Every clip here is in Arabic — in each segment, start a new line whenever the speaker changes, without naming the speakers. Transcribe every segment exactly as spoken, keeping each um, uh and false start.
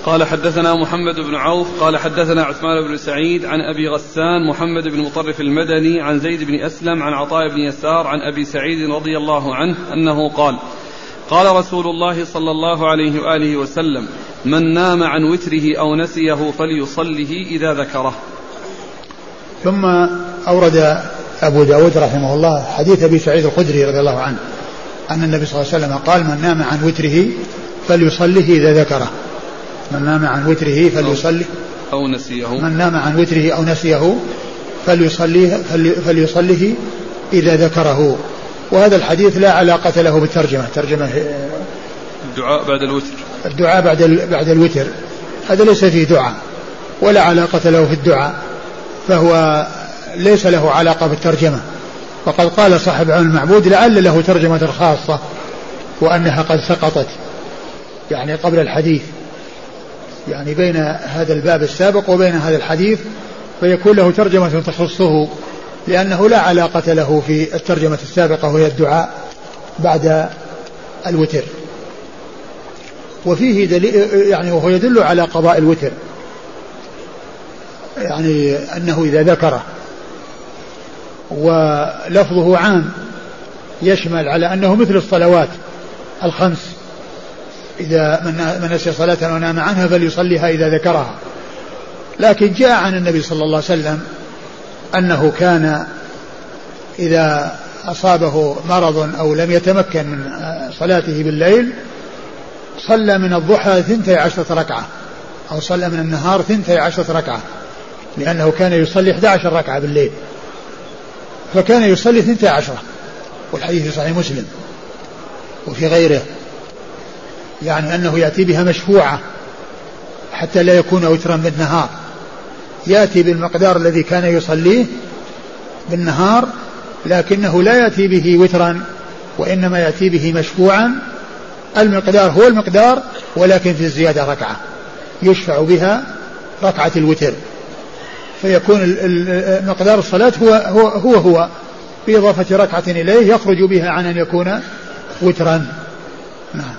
قال حدثنا محمد بن عوف قال حدثنا عثمان بن سعيد عن أبي غسان محمد بن مطرف المدني عن زيد بن أسلم عن عطاء بن يسار عن أبي سعيد رضي الله عنه أنه قال قال رسول الله صلى الله عليه وآله وسلم من نام عن وتره أو نسيه فليصله إذا ذكره.
ثم أورد أبو داود رحمه الله حديث أبي سعيد الخدري رضي الله عنه أن النبي صلى الله عليه وسلم قال من نام عن وتره فليصله إذا ذكره. من نام عن وتره فليصله
أو نسيه
من نام عن وتره أو نسيه فليصليه فليصله إذا ذكره. وهذا الحديث لا علاقة له بالترجمة. ترجمة
الدعاء بعد الوتر
الدعاء بعد بعد الوتر هذا ليس فيه دعاء ولا علاقة له في الدعاء، فهو ليس له علاقة بالترجمة. وقد قال صاحب عون المعبود لعل له ترجمة خاصة وأنها قد سقطت يعني قبل الحديث، يعني بين هذا الباب السابق وبين هذا الحديث، فيكون له ترجمة تخصه لأنه لا علاقة له في الترجمة السابقة وهي الدعاء بعد الوتر. وفيه دليل يعني وهو يدل على قضاء الوتر، يعني أنه إذا ذكره، ولفظه عام يشمل على أنه مثل الصلوات الخمس إذا من نسي صلاة أو نام عنها فليصليها إذا ذكرها. لكن جاء عن النبي صلى الله عليه وسلم أنه كان إذا أصابه مرض أو لم يتمكن من صلاته بالليل صلى من الضحى ثنتي عشرة ركعة أو صلى من النهار ثنتي عشرة ركعة، لأنه كان يصلي إحدى عشر ركعة بالليل، فكان يصلي ثنتي عشرة. والحديث في صحيح مسلم وفي غيره، يعني أنه يأتي بها مشفوعة حتى لا يكون وترا بالنهار، يأتي بالمقدار الذي كان يصليه بالنهار، لكنه لا يأتي به وترا وإنما يأتي به مشفوعا. المقدار هو المقدار ولكن في الزيادة ركعة يشفع بها ركعة الوتر، فيكون مقدار الصلاة هو هو هو, هو بإضافة ركعة إليه يخرج بها عن أن يكون وترا. نعم.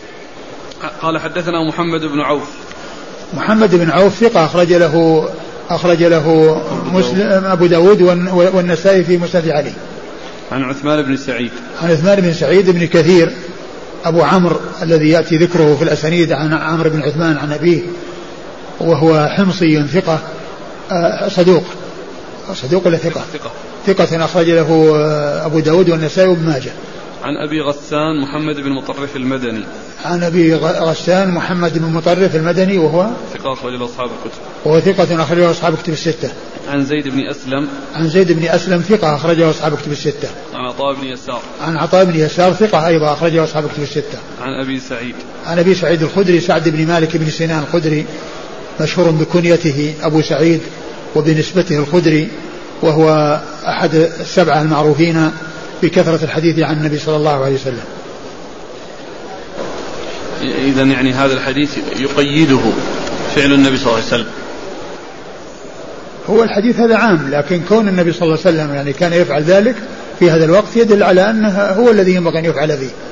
قال حدثنا محمد بن عوف.
محمد بن عوف ثقة أخرج له أخرج له مسلم أبو داود والنسائي في مسند علي.
عن عثمان بن سعيد.
عن عثمان بن سعيد بن كثير أبو عمرو الذي يأتي ذكره في الأسانيد عن عمرو بن عثمان عن أبيه، وهو حمصي ثقة صدوق صدوق ولا ثقة ثقة, ثقة أخرج له أبو داود والنسائي وابن ماجه.
عن أبي غسان محمد بن مطرف المدني.
عن أبي غسان محمد بن مطرف المدني وهو
ثقة أخرج له أصحاب الكتب.
وهو ثقة أخرج له أصحاب الكتب الستة.
عن زيد بن أسلم.
عن زيد بن أسلم ثقة أخرج له أصحاب الكتب الستة.
عن عطاء بن يسار.
عن عطاء بن يسار ثقة أيضا أخرج له أصحاب الكتب الستة.
عن أبي سعيد.
عن أبي سعيد الخدري سعد بن مالك بن سنان الخدري مشهور بكنيته أبو سعيد وبنسبته الخدري، وهو أحد السبعة المعروفين بكثرة الحديث عن النبي صلى الله عليه وسلم.
إذن يعني هذا الحديث يقيده فعل النبي صلى الله عليه وسلم.
هو الحديث هذا عام، لكن كون النبي صلى الله عليه وسلم يعني كان يفعل ذلك في هذا الوقت يدل على أنه هو الذي ينبغي أن يفعل فيه.